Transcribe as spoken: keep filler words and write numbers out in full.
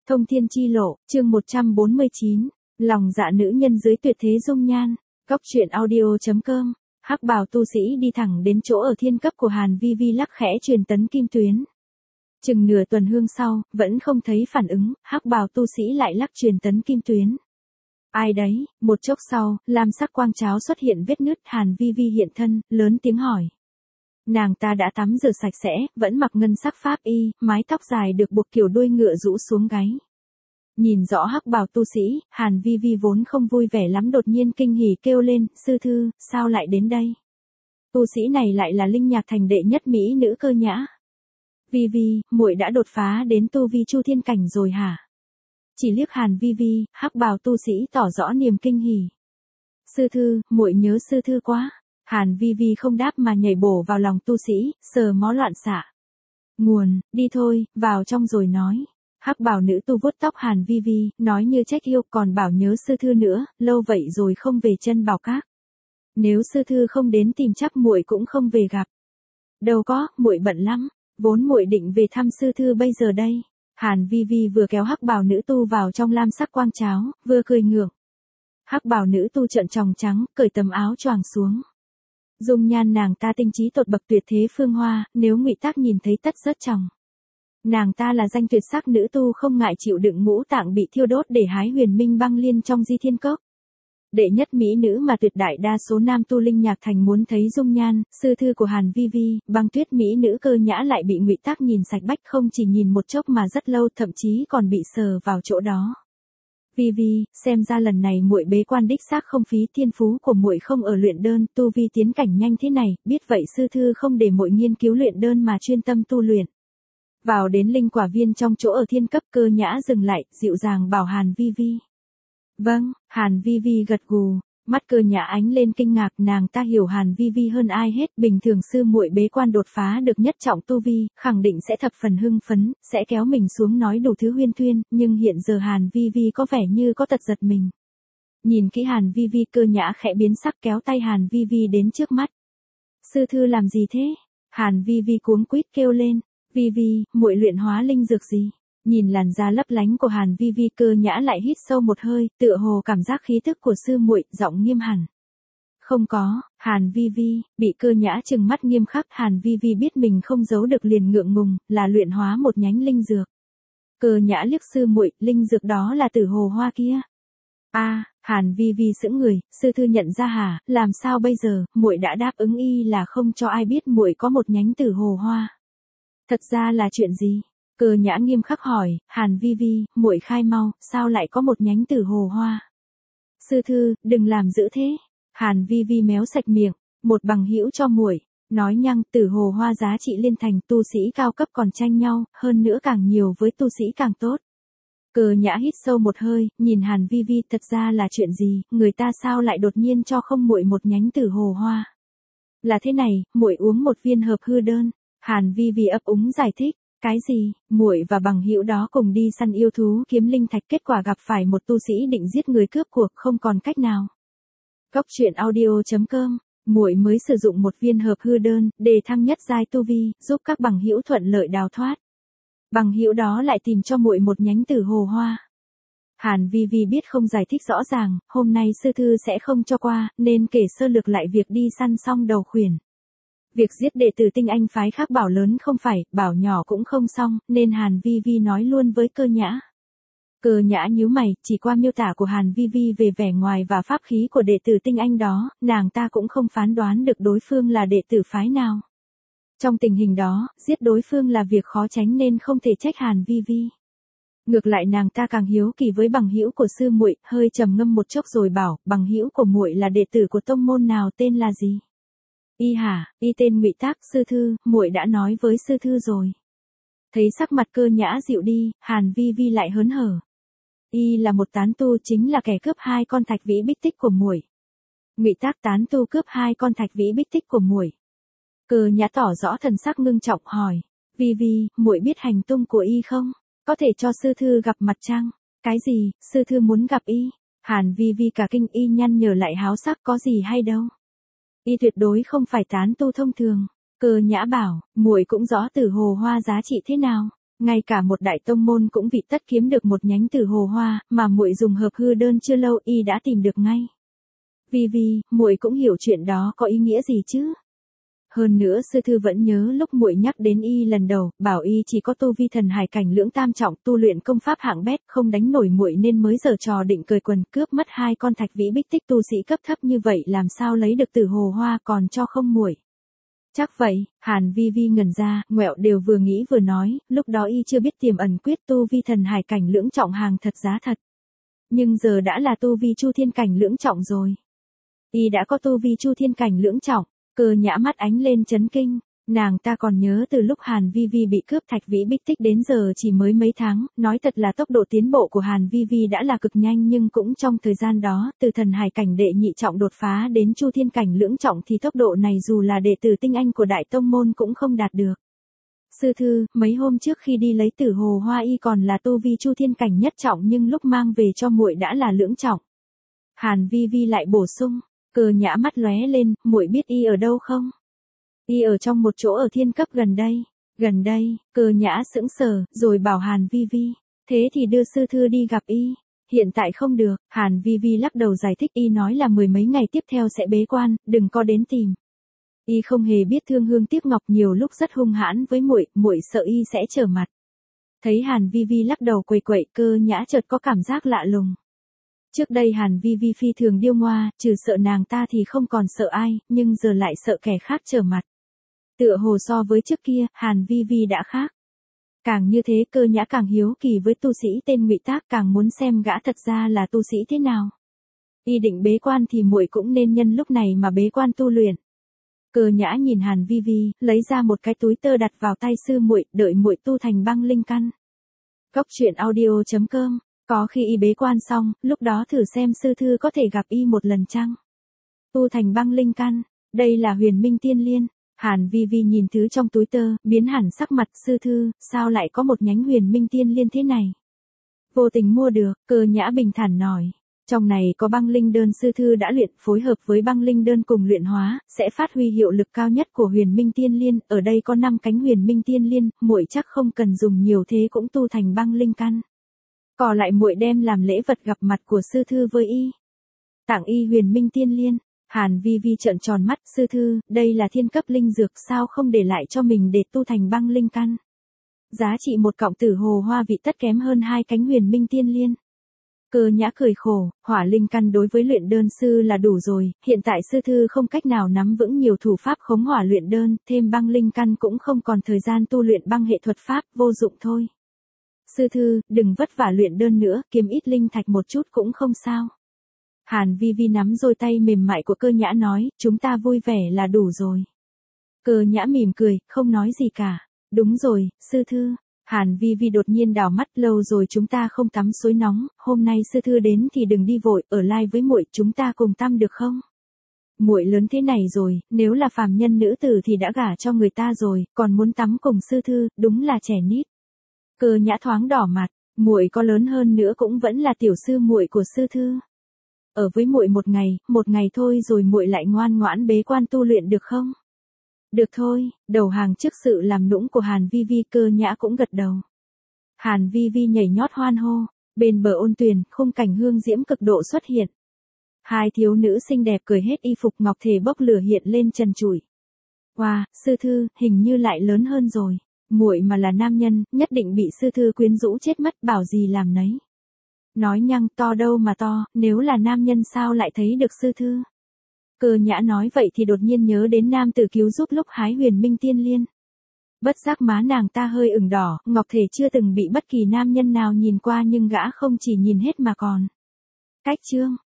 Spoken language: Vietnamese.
Thông thiên chi lộ, chương một trăm bốn mươi chín, lòng dạ nữ nhân dưới tuyệt thế dung nhan, góc truyện audio.com, hắc bào tu sĩ đi thẳng đến chỗ ở thiên cấp của Hàn Vi Vi lắc khẽ truyền tấn kim tuyến. Chừng nửa tuần hương sau, vẫn không thấy phản ứng, hắc bào tu sĩ lại lắc truyền tấn kim tuyến. Ai đấy, một chốc sau, lam sắc quang cháo xuất hiện vết nứt, Hàn Vi Vi hiện thân, lớn tiếng hỏi. Nàng ta đã tắm rửa sạch sẽ, vẫn mặc ngân sắc pháp y, mái tóc dài được buộc kiểu đuôi ngựa rũ xuống gáy. Nhìn rõ hắc bào tu sĩ, Hàn Vi Vi vốn không vui vẻ lắm đột nhiên kinh hỉ kêu lên, sư thư, sao lại đến đây? Tu sĩ này lại là Linh Nhạc Thành đệ nhất mỹ nữ Cơ Nhã. Vi Vi, muội đã đột phá đến tu vi chu thiên cảnh rồi hả? Chỉ liếc Hàn Vi Vi, hắc bào tu sĩ tỏ rõ niềm kinh hỉ. Sư thư, muội nhớ sư thư quá. Hàn Vi Vi không đáp mà nhảy bổ vào lòng tu sĩ, sờ mó loạn xạ. Nguồn, đi thôi, vào trong rồi nói. Hắc bào nữ tu vuốt tóc Hàn Vi Vi, nói như trách yêu, còn bảo nhớ sư thư nữa, lâu vậy rồi không về chân bảo các. Nếu sư thư không đến tìm chắc muội cũng không về gặp. Đâu có, muội bận lắm, vốn muội định về thăm sư thư bây giờ đây. Hàn Vi Vi vừa kéo hắc bào nữ tu vào trong lam sắc quang cháo, vừa cười ngượng. Hắc bào nữ tu trợn tròng trắng, cởi tấm áo choàng xuống. Dung nhan nàng ta tinh trí tột bậc tuyệt thế phương hoa, nếu Ngụy Tác nhìn thấy tất rớt tròng. Nàng ta là danh tuyệt sắc nữ tu không ngại chịu đựng ngũ tạng bị thiêu đốt để hái huyền minh băng liên trong di thiên cốc. Đệ nhất mỹ nữ mà tuyệt đại đa số nam tu Linh Nhạc Thành muốn thấy dung nhan, sư thư của Hàn Vi Vi, băng tuyết mỹ nữ Cơ Nhã lại bị Ngụy Tác nhìn sạch bách, không chỉ nhìn một chốc mà rất lâu, thậm chí còn bị sờ vào chỗ đó. Vi Vi, xem ra lần này muội bế quan đích xác không phí, thiên phú của muội không ở luyện đơn, tu vi tiến cảnh nhanh thế này, biết vậy sư thư không để muội nghiên cứu luyện đơn mà chuyên tâm tu luyện. Vào đến linh quả viên trong chỗ ở thiên cấp, Cơ Nhã dừng lại, dịu dàng bảo Hàn Vi Vi. Vâng, Hàn Vi Vi gật gù, mắt Cơ Nhã ánh lên kinh ngạc, nàng ta hiểu Hàn Vi Vi hơn ai hết, bình thường sư muội bế quan đột phá được nhất trọng tu vi, khẳng định sẽ thập phần hưng phấn, sẽ kéo mình xuống nói đủ thứ huyên thuyên, nhưng hiện giờ Hàn Vi Vi có vẻ như có tật giật mình. Nhìn kỹ Hàn Vi Vi, Cơ Nhã khẽ biến sắc kéo tay Hàn Vi Vi đến trước mắt. Sư thư làm gì thế? Hàn Vi Vi cuống quýt kêu lên, Vi Vi, muội luyện hóa linh dược gì? Nhìn làn da lấp lánh của Hàn Vi Vi, Cơ Nhã lại hít sâu một hơi, tựa hồ cảm giác khí tức của sư muội, giọng nghiêm hẳn. Không có, Hàn Vi Vi, bị Cơ Nhã trừng mắt nghiêm khắc, Hàn Vi Vi biết mình không giấu được liền ngượng ngùng, là luyện hóa một nhánh linh dược. Cơ Nhã liếc sư muội, linh dược đó là tử hồ hoa kia. A, à, Hàn Vi Vi sững người, sư thư nhận ra hả, làm sao bây giờ, muội đã đáp ứng y là không cho ai biết muội có một nhánh tử hồ hoa. Thật ra là chuyện gì? Cơ Nhã nghiêm khắc hỏi, Hàn Vi Vi, muội khai mau, sao lại có một nhánh tử hồ hoa? Sư thư, đừng làm dữ thế. Hàn Vi Vi méo sạch miệng, một bằng hữu cho muội, nói nhăng, tử hồ hoa giá trị liên thành, tu sĩ cao cấp còn tranh nhau, hơn nữa càng nhiều với tu sĩ càng tốt. Cơ Nhã hít sâu một hơi, nhìn Hàn Vi Vi, thật ra là chuyện gì, người ta sao lại đột nhiên cho không muội một nhánh tử hồ hoa? Là thế này, muội uống một viên hợp hư đơn. Hàn Vi Vi ấp úng giải thích. Cái gì? Muội và bằng hữu đó cùng đi săn yêu thú kiếm linh thạch, kết quả gặp phải một tu sĩ định giết người cướp cuộc, không còn cách nào. Góc truyện audio.com, muội mới sử dụng một viên hợp hư đơn để thăng nhất giai tu vi, giúp các bằng hữu thuận lợi đào thoát. Bằng hữu đó lại tìm cho muội một nhánh tử hồ hoa. Hàn Vi Vi biết không giải thích rõ ràng, hôm nay sư thư sẽ không cho qua, nên kể sơ lược lại việc đi săn xong đầu khuyển. Việc giết đệ tử tinh anh phái khác bảo lớn không phải, bảo nhỏ cũng không xong, nên Hàn Vi Vi nói luôn với Cơ Nhã. Cơ Nhã nhíu mày, chỉ qua miêu tả của Hàn Vi Vi về vẻ ngoài và pháp khí của đệ tử tinh anh đó, nàng ta cũng không phán đoán được đối phương là đệ tử phái nào. Trong tình hình đó, giết đối phương là việc khó tránh nên không thể trách Hàn Vi Vi. Ngược lại nàng ta càng hiếu kỳ với bằng hữu của sư muội, hơi trầm ngâm một chốc rồi bảo, bằng hữu của muội là đệ tử của tông môn nào, tên là gì? Y hả, y tên Ngụy Tác, sư thư, muội đã nói với sư thư rồi. Thấy sắc mặt Cơ Nhã dịu đi, Hàn Vi Vi lại hớn hở. Y là một tán tu, chính là kẻ cướp hai con thạch vĩ bích tích của muội. Ngụy Tác tán tu cướp hai con thạch vĩ bích tích của muội. Cơ Nhã tỏ rõ thần sắc ngưng trọng hỏi, Vi Vi, muội biết hành tung của y không? Có thể cho sư thư gặp mặt chăng? Cái gì, sư thư muốn gặp y? Hàn Vi Vi cả kinh, y nhăn nhở lại háo sắc, có gì hay đâu. Y tuyệt đối không phải tán tu thông thường. Cơ Nhã bảo, muội cũng rõ tử hồ hoa giá trị thế nào. Ngay cả một đại tông môn cũng vì tất kiếm được một nhánh từ Hồ Hoa, mà muội dùng hợp hư đơn chưa lâu y đã tìm được ngay. Vi Vi, muội cũng hiểu chuyện đó có ý nghĩa gì chứ? Hơn nữa sư thư vẫn nhớ lúc muội nhắc đến y lần đầu, bảo y chỉ có tu vi thần hải cảnh lưỡng tam trọng, tu luyện công pháp hạng bét, không đánh nổi muội nên mới giở trò định cười quần, cướp mất hai con thạch vĩ bích tích tu sĩ cấp thấp như vậy làm sao lấy được từ Hồ Hoa còn cho không muội. Chắc vậy, Hàn Vi Vi ngẩn ra, ngoẹo đều vừa nghĩ vừa nói, lúc đó y chưa biết tiềm ẩn quyết tu vi thần hải cảnh lưỡng trọng hàng thật giá thật. Nhưng giờ đã là tu vi chu thiên cảnh lưỡng trọng rồi. Y đã có tu vi chu thiên cảnh lưỡng trọng. Cơ Nhã mắt ánh lên chấn kinh, nàng ta còn nhớ từ lúc Hàn Vi Vi bị cướp thạch vĩ bích tích đến giờ chỉ mới mấy tháng, nói thật là tốc độ tiến bộ của Hàn Vi Vi đã là cực nhanh nhưng cũng trong thời gian đó, từ thần hải cảnh đệ nhị trọng đột phá đến chu thiên cảnh lưỡng trọng thì tốc độ này dù là đệ tử tinh anh của đại tông môn cũng không đạt được. Sư thư, mấy hôm trước khi đi lấy Tử Hồ Hoa y còn là tu vi chu thiên cảnh nhất trọng nhưng lúc mang về cho muội đã là lưỡng trọng. Hàn Vi Vi lại bổ sung. Cơ Nhã mắt lóe lên, muội biết y ở đâu không? Y ở trong một chỗ ở thiên cấp gần đây. Gần đây, Cơ Nhã sững sờ, rồi bảo Hàn Vi Vi. Thế thì đưa sư thư đi gặp y. Hiện tại không được, Hàn Vi Vi lắc đầu giải thích y nói là mười mấy ngày tiếp theo sẽ bế quan, đừng có đến tìm. Y không hề biết thương hương tiếc ngọc nhiều lúc rất hung hãn với muội, muội sợ y sẽ trở mặt. Thấy Hàn Vi Vi lắc đầu quậy quậy, Cơ Nhã chợt có cảm giác lạ lùng. Trước đây Hàn Vi Vi phi thường điêu ngoa, trừ sợ nàng ta thì không còn sợ ai, nhưng giờ lại sợ kẻ khác trở mặt. Tựa hồ so với trước kia, Hàn Vi Vi đã khác. Càng như thế Cơ Nhã càng hiếu kỳ với tu sĩ tên Ngụy Tác, càng muốn xem gã thật ra là tu sĩ thế nào. Y định bế quan thì muội cũng nên nhân lúc này mà bế quan tu luyện. Cơ Nhã nhìn Hàn Vi Vi, lấy ra một cái túi tơ đặt vào tay sư muội, đợi muội tu thành băng linh căn. Cốc truyện audio chấm com. Có khi y bế quan xong, lúc đó thử xem sư thư có thể gặp y một lần chăng? Tu thành băng linh căn, đây là huyền minh tiên liên. Hàn Vi Vi nhìn thứ trong túi tơ, biến hẳn sắc mặt. Sư thư, sao lại có một nhánh huyền minh tiên liên thế này? Vô tình mua được, Cơ Nhã bình thản nói. Trong này có băng linh đơn sư thư đã luyện, phối hợp với băng linh đơn cùng luyện hóa, sẽ phát huy hiệu lực cao nhất của huyền minh tiên liên. Ở đây có năm cánh huyền minh tiên liên, muội chắc không cần dùng nhiều thế cũng tu thành băng linh căn. Còn lại muội đem làm lễ vật gặp mặt của sư thư với y. Tặng y huyền minh tiên liên. Hàn Vi Vi trợn tròn mắt, sư thư, đây là thiên cấp linh dược sao không để lại cho mình để tu thành băng linh căn. Giá trị một cọng Tử Hồ Hoa vị tất kém hơn hai cánh huyền minh tiên liên. Cơ Nhã cười khổ, hỏa linh căn đối với luyện đơn sư là đủ rồi, hiện tại sư thư không cách nào nắm vững nhiều thủ pháp khống hỏa luyện đơn, thêm băng linh căn cũng không còn thời gian tu luyện băng hệ thuật pháp, vô dụng thôi. Sư thư, đừng vất vả luyện đơn nữa, kiếm ít linh thạch một chút cũng không sao. Hàn Vi Vi nắm đôi tay mềm mại của Cơ Nhã nói, chúng ta vui vẻ là đủ rồi. Cơ Nhã mỉm cười, không nói gì cả. Đúng rồi, sư thư. Hàn Vi Vi đột nhiên đảo mắt, lâu rồi chúng ta không tắm suối nóng, hôm nay sư thư đến thì đừng đi vội, ở lai với muội, chúng ta cùng tắm được không? Muội lớn thế này rồi, nếu là phàm nhân nữ tử thì đã gả cho người ta rồi, còn muốn tắm cùng sư thư, đúng là trẻ nít. Cơ Nhã thoáng đỏ mặt, muội có lớn hơn nữa cũng vẫn là tiểu sư muội của sư thư. Ở với muội một ngày, một ngày thôi rồi muội lại ngoan ngoãn bế quan tu luyện được không? Được thôi, đầu hàng trước sự làm nũng của Hàn Vi Vi. Cơ Nhã cũng gật đầu. Hàn Vi Vi nhảy nhót hoan hô, bên bờ ôn tuyền, khung cảnh hương diễm cực độ xuất hiện. Hai thiếu nữ xinh đẹp cởi hết y phục ngọc thể bốc lửa hiện lên trần trụi. Wow, sư thư, hình như lại lớn hơn rồi. Muội mà là nam nhân, nhất định bị sư thư quyến rũ chết mất, bảo gì làm nấy. Nói nhăng, to đâu mà to, nếu là nam nhân sao lại thấy được sư thư. Cơ Nhã nói vậy thì đột nhiên nhớ đến nam tử cứu giúp lúc hái huyền minh tiên liên. Bất giác má nàng ta hơi ửng đỏ, ngọc thể chưa từng bị bất kỳ nam nhân nào nhìn qua nhưng gã không chỉ nhìn hết mà còn. Cách chương.